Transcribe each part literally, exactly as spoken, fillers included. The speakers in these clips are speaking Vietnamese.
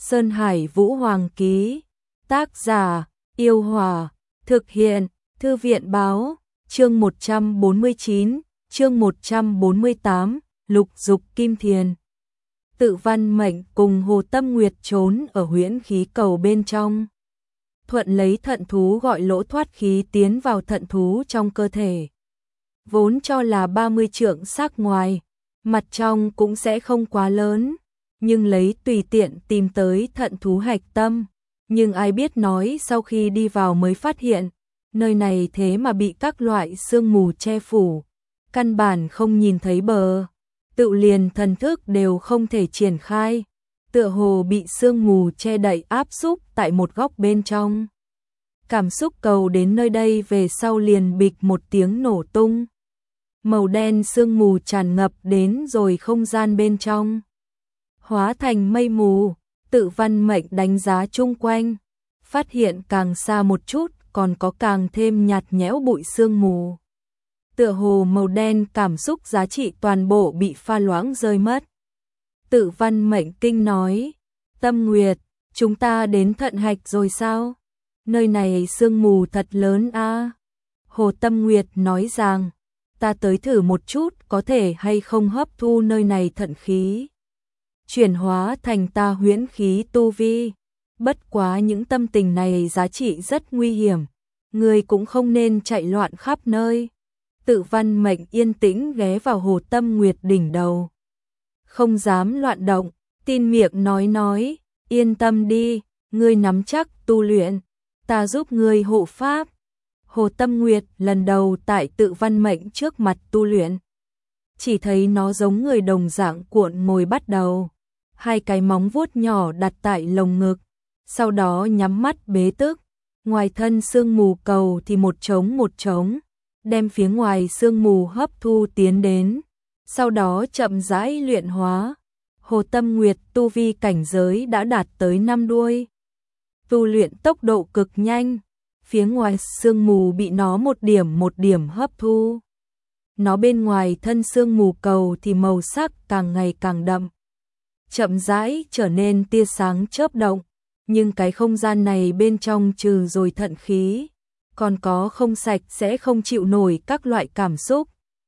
Sơn Hải Vũ Hoàng ký. Tác giả: Yêu Hòa. Thực hiện: Thư viện báo. Chương một trăm bốn mươi chín, chương một trăm bốn mươi tám, Lục Dục Kim Thiền. Tự Văn Mệnh cùng Hồ Tâm Nguyệt trốn ở huyễn khí cầu bên trong. Thuận lấy thận thú gọi lỗ thoát khí tiến vào thận thú trong cơ thể. Vốn cho là ba mươi trượng sắc ngoài, mặt trong cũng sẽ không quá lớn, nhưng lấy tùy tiện tìm tới thận thú hạch tâm. Nhưng ai biết nói sau khi đi vào mới phát hiện, nơi này thế mà bị các loại sương mù che phủ, căn bản không nhìn thấy bờ, tự liền thần thức đều không thể triển khai, tựa hồ bị sương mù che đậy áp xúc tại một góc bên trong. Cảm xúc cầu đến nơi đây về sau liền bịch một tiếng nổ tung. Màu đen sương mù tràn ngập đến rồi không gian bên trong, hóa thành mây mù. Tự Văn Mệnh đánh giá chung quanh, phát hiện càng xa một chút còn có càng thêm nhạt nhẽo bụi sương mù. Tựa hồ màu đen cảm xúc giá trị toàn bộ bị pha loãng rơi mất. Tự Văn Mệnh kinh nói, Tâm Nguyệt, chúng ta đến thận hạch rồi sao? Nơi này sương mù thật lớn a. À? Hồ Tâm Nguyệt nói rằng, ta tới thử một chút có thể hay không hấp thu nơi này thận khí, chuyển hóa thành ta huyễn khí tu vi. Bất quá những tâm tình này giá trị rất nguy hiểm, người cũng không nên chạy loạn khắp nơi. Tự Văn Mệnh yên tĩnh ghé vào Hồ Tâm Nguyệt đỉnh đầu, không dám loạn động, tin miệng nói nói, yên tâm đi, ngươi nắm chắc tu luyện, ta giúp ngươi hộ pháp. Hồ Tâm Nguyệt lần đầu tại Tự Văn Mệnh trước mặt tu luyện, chỉ thấy nó giống người đồng dạng cuộn ngồi bắt đầu, hai cái móng vuốt nhỏ đặt tại lồng ngực, sau đó nhắm mắt bế tức. Ngoài thân sương mù cầu thì một trống một trống, đem phía ngoài sương mù hấp thu tiến đến, sau đó chậm rãi luyện hóa. Hồ Tâm Nguyệt tu vi cảnh giới đã đạt tới năm đuôi, tu luyện tốc độ cực nhanh, phía ngoài sương mù bị nó một điểm một điểm hấp thu. Nó bên ngoài thân sương mù cầu thì màu sắc càng ngày càng đậm, chậm rãi trở nên tia sáng chớp động, nhưng cái không gian này bên trong trừ rồi thận khí, còn có không sạch sẽ không chịu nổi các loại cảm xúc.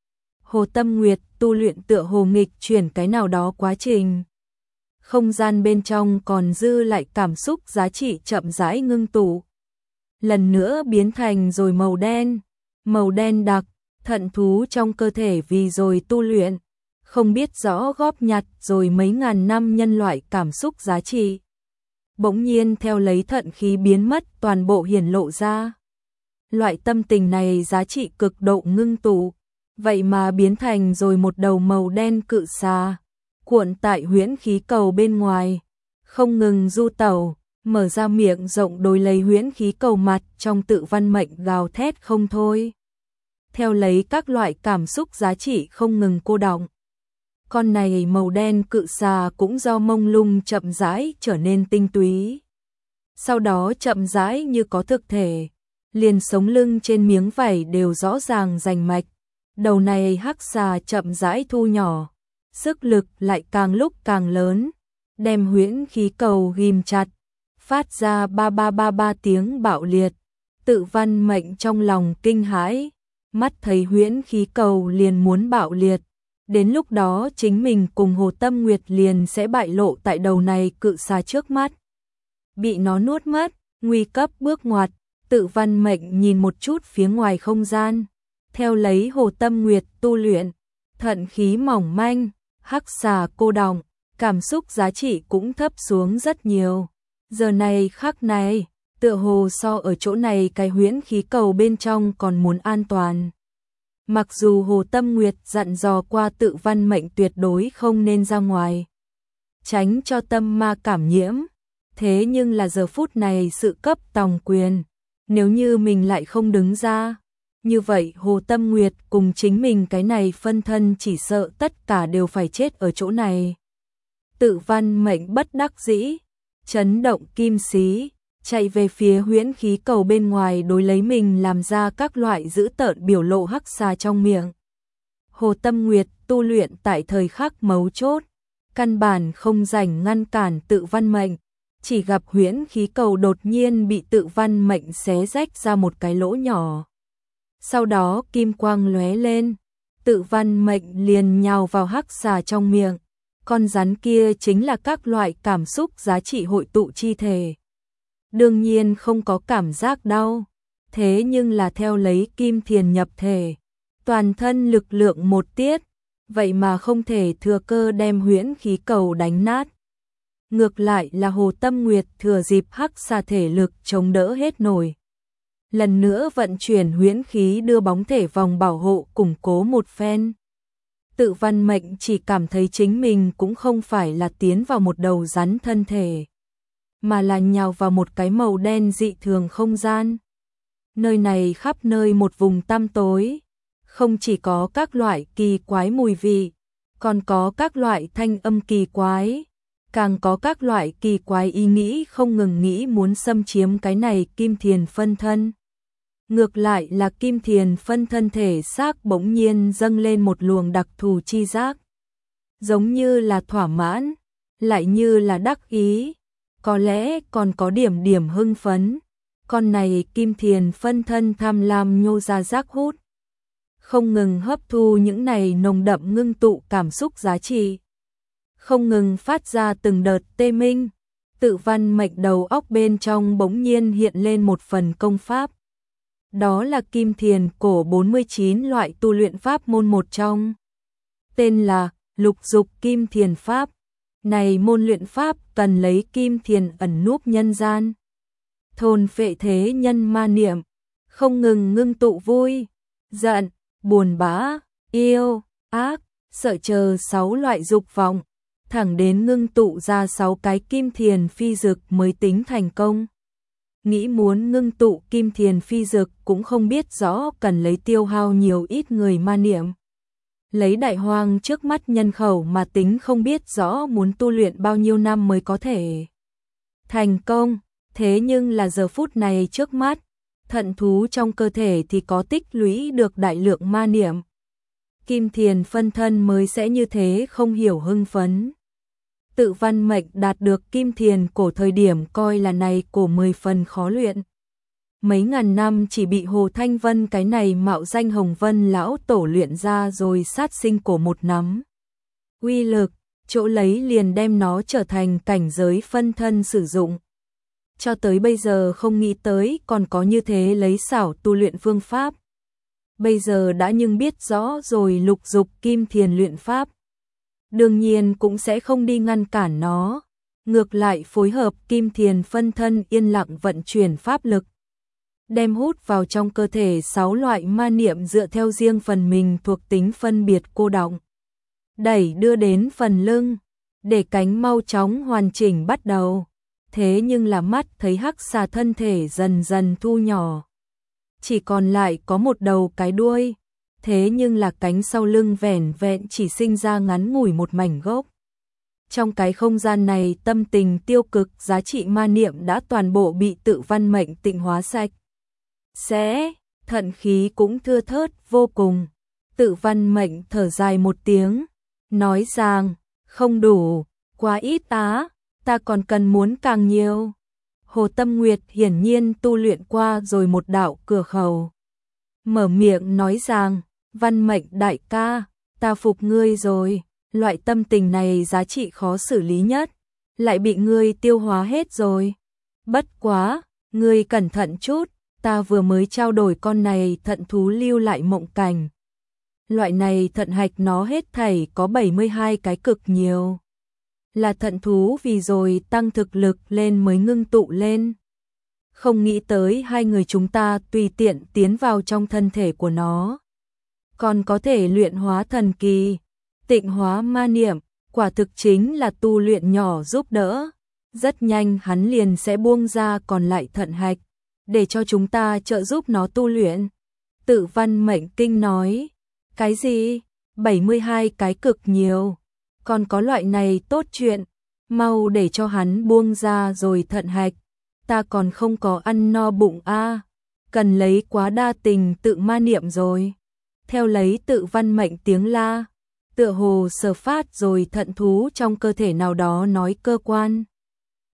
Hồ Tâm Nguyệt tu luyện tựa hồ nghịch chuyển cái nào đó quá trình. Không gian bên trong còn dư lại cảm xúc giá trị chậm rãi ngưng tụ, lần nữa biến thành rồi màu đen, màu đen đặc. Thận thú trong cơ thể vì rồi tu luyện, không biết rõ góp nhặt rồi mấy ngàn năm nhân loại cảm xúc giá trị, bỗng nhiên theo lấy thận khí biến mất toàn bộ hiển lộ ra. Loại tâm tình này giá trị cực độ ngưng tụ, vậy mà biến thành rồi một đầu màu đen cự xà, cuộn tại huyễn khí cầu bên ngoài, không ngừng du tẩu, mở ra miệng rộng đối lấy huyễn khí cầu mặt trong. Tự Văn Mệnh gào thét không thôi, theo lấy các loại cảm xúc giá trị không ngừng cô đọng. Con này màu đen cự xà cũng do mông lung chậm rãi trở nên tinh túy, sau đó chậm rãi như có thực thể, liền sống lưng trên miếng vảy đều rõ ràng rành mạch. Đầu này hắc xà chậm rãi thu nhỏ, sức lực lại càng lúc càng lớn, đem huyễn khí cầu ghim chặt, phát ra ba ba ba ba tiếng bạo liệt. Tự Văn Mệnh trong lòng kinh hãi, mắt thấy huyễn khí cầu liền muốn bạo liệt, đến lúc đó chính mình cùng Hồ Tâm Nguyệt liền sẽ bại lộ tại đầu này cự xà trước mắt, bị nó nuốt mất. Nguy cấp bước ngoặt. Tự Văn Mệnh nhìn một chút phía ngoài không gian, theo lấy Hồ Tâm Nguyệt tu luyện, thận khí mỏng manh, hắc xà cô đọng, cảm xúc giá trị cũng thấp xuống rất nhiều. Giờ này khắc này, tựa hồ so ở chỗ này cái huyễn khí cầu bên trong còn muốn an toàn. Mặc dù Hồ Tâm Nguyệt dặn dò qua Tự Văn Mệnh tuyệt đối không nên ra ngoài, tránh cho tâm ma cảm nhiễm, thế nhưng là giờ phút này sự cấp tòng quyền, nếu như mình lại không đứng ra, như vậy Hồ Tâm Nguyệt cùng chính mình cái này phân thân chỉ sợ tất cả đều phải chết ở chỗ này. Tự Văn Mệnh bất đắc dĩ, chấn động kim xí, chạy về phía huyễn khí cầu bên ngoài đối lấy mình làm ra các loại dữ tợn biểu lộ hắc xà trong miệng. Hồ Tâm Nguyệt tu luyện tại thời khắc mấu chốt, căn bản không rảnh ngăn cản Tự Văn Mệnh, chỉ gặp huyễn khí cầu đột nhiên bị Tự Văn Mệnh xé rách ra một cái lỗ nhỏ. Sau đó kim quang lóe lên, Tự Văn Mệnh liền nhào vào hắc xà trong miệng. Con rắn kia chính là các loại cảm xúc giá trị hội tụ chi thể. Đương nhiên không có cảm giác đau, thế nhưng là theo lấy kim thiền nhập thể, toàn thân lực lượng một tiết, vậy mà không thể thừa cơ đem huyễn khí cầu đánh nát. Ngược lại là Hồ Tâm Nguyệt thừa dịp hắc xà thể lực chống đỡ hết nổi. Lần nữa vận chuyển huyễn khí đưa bóng thể vòng bảo hộ củng cố một phen. Tự Văn Mệnh chỉ cảm thấy chính mình cũng không phải là tiến vào một đầu rắn thân thể, mà là nhào vào một cái màu đen dị thường không gian. Nơi này khắp nơi một vùng tăm tối, không chỉ có các loại kỳ quái mùi vị, còn có các loại thanh âm kỳ quái, càng có các loại kỳ quái ý nghĩ không ngừng nghĩ muốn xâm chiếm cái này kim thiền phân thân. Ngược lại là kim thiền phân thân thể xác bỗng nhiên dâng lên một luồng đặc thù chi giác. Giống như là thỏa mãn, lại như là đắc ý, có lẽ còn có điểm điểm hưng phấn. Con này kim thiền phân thân tham lam nhô ra giác hút, không ngừng hấp thu những này nồng đậm ngưng tụ cảm xúc giá trị, không ngừng phát ra từng đợt tê minh. Tự Văn Mệnh đầu óc bên trong bỗng nhiên hiện lên một phần công pháp. Đó là Kim Thiền cổ bốn mươi chín loại tu luyện pháp môn một trong, tên là Lục Dục Kim Thiền Pháp. Này môn luyện pháp cần lấy kim thiền ẩn núp nhân gian, thôn phệ thế nhân ma niệm, không ngừng ngưng tụ vui, giận, buồn bã, yêu, ác, sợ chờ sáu loại dục vọng, thẳng đến ngưng tụ ra sáu cái kim thiền phi dực mới tính thành công. Nghĩ muốn ngưng tụ kim thiền phi dực cũng không biết rõ cần lấy tiêu hao nhiều ít người ma niệm. Lấy đại hoang trước mắt nhân khẩu mà tính không biết rõ muốn tu luyện bao nhiêu năm mới có thể thành công. Thế nhưng là giờ phút này trước mắt, thận thú trong cơ thể thì có tích lũy được đại lượng ma niệm. Kim thiền phân thân mới sẽ như thế không hiểu hưng phấn. Tự Văn Mệnh đạt được kim thiền cổ thời điểm coi là này cổ mười phần khó luyện. Mấy ngàn năm chỉ bị Hồ Thanh Vân cái này mạo danh Hồng Vân lão tổ luyện ra rồi sát sinh cổ một nắm. Uy lực, chỗ lấy liền đem nó trở thành cảnh giới phân thân sử dụng. Cho tới bây giờ không nghĩ tới còn có như thế lấy xảo tu luyện phương pháp. Bây giờ đã nhưng biết rõ rồi lục dục kim thiền luyện pháp. Đương nhiên cũng sẽ không đi ngăn cản nó. Ngược lại phối hợp kim thiền phân thân yên lặng vận chuyển pháp lực. Đem hút vào trong cơ thể sáu loại ma niệm dựa theo riêng phần mình thuộc tính phân biệt cô đọng. Đẩy đưa đến phần lưng, để cánh mau chóng hoàn chỉnh bắt đầu. Thế nhưng là mắt thấy hắc xà thân thể dần dần thu nhỏ. Chỉ còn lại có một đầu cái đuôi. Thế nhưng là cánh sau lưng vẻn vẹn chỉ sinh ra ngắn ngủi một mảnh gốc. Trong cái không gian này tâm tình tiêu cực giá trị ma niệm đã toàn bộ bị Tự Văn Mệnh tịnh hóa sạch. Sẽ, thận khí cũng thưa thớt vô cùng. Tự Văn Mệnh thở dài một tiếng, nói rằng, không đủ, quá ít á, ta còn cần muốn càng nhiều. Hồ Tâm Nguyệt hiển nhiên tu luyện qua rồi một đạo cửa khẩu. Mở miệng nói rằng, Văn Mệnh đại ca, ta phục ngươi rồi, loại tâm tình này giá trị khó xử lý nhất, lại bị ngươi tiêu hóa hết rồi. Bất quá, ngươi cẩn thận chút, ta vừa mới trao đổi con này thận thú lưu lại mộng cảnh. Loại này thận hạch nó hết thảy có bảy mươi hai cái cực nhiều. Là thận thú vì rồi tăng thực lực lên mới ngưng tụ lên. Không nghĩ tới hai người chúng ta tùy tiện tiến vào trong thân thể của nó. Còn có thể luyện hóa thần kỳ, tịnh hóa ma niệm, quả thực chính là tu luyện nhỏ giúp đỡ. Rất nhanh hắn liền sẽ buông ra còn lại thận hạch, để cho chúng ta trợ giúp nó tu luyện. Tự Văn Mệnh kinh nói, cái gì? bảy mươi hai cái cực nhiều, còn có loại này tốt chuyện, mau để cho hắn buông ra rồi thận hạch, ta còn không có ăn no bụng a, cần lấy quá đa tình tự ma niệm rồi. Theo lấy Tự Văn Mệnh tiếng la, tựa hồ sở phát rồi thận thú trong cơ thể nào đó nói cơ quan.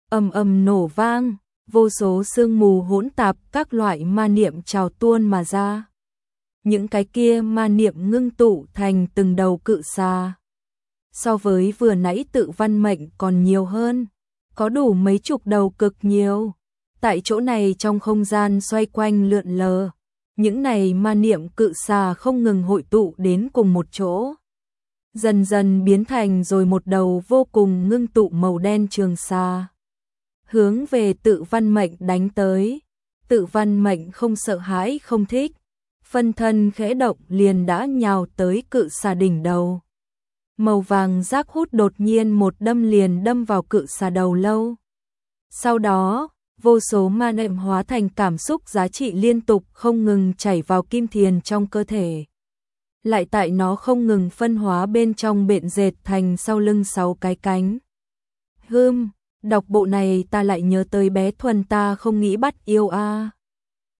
ầm ầm nổ vang, vô số sương mù hỗn tạp các loại ma niệm trào tuôn mà ra. Những cái kia ma niệm ngưng tụ thành từng đầu cự xà. So với vừa nãy Tự Văn Mệnh còn nhiều hơn, có đủ mấy chục đầu cực nhiều. Tại chỗ này trong không gian xoay quanh lượn lờ, những này ma niệm cự xà không ngừng hội tụ đến cùng một chỗ. Dần dần biến thành rồi một đầu vô cùng ngưng tụ màu đen trường xà. Hướng về Tự Văn Mệnh đánh tới. Tự Văn Mệnh không sợ hãi không thích. Phân thân khẽ động liền đã nhào tới cự xà đỉnh đầu. Màu vàng rác hút đột nhiên một đâm liền đâm vào cự xà đầu lâu. Sau đó, vô số ma niệm hóa thành cảm xúc giá trị liên tục không ngừng chảy vào kim thiền trong cơ thể. Lại tại nó không ngừng phân hóa bên trong bện dệt thành sau lưng sáu cái cánh. Hưm, đọc bộ này ta lại nhớ tới bé Thuần ta không nghĩ bắt yêu a.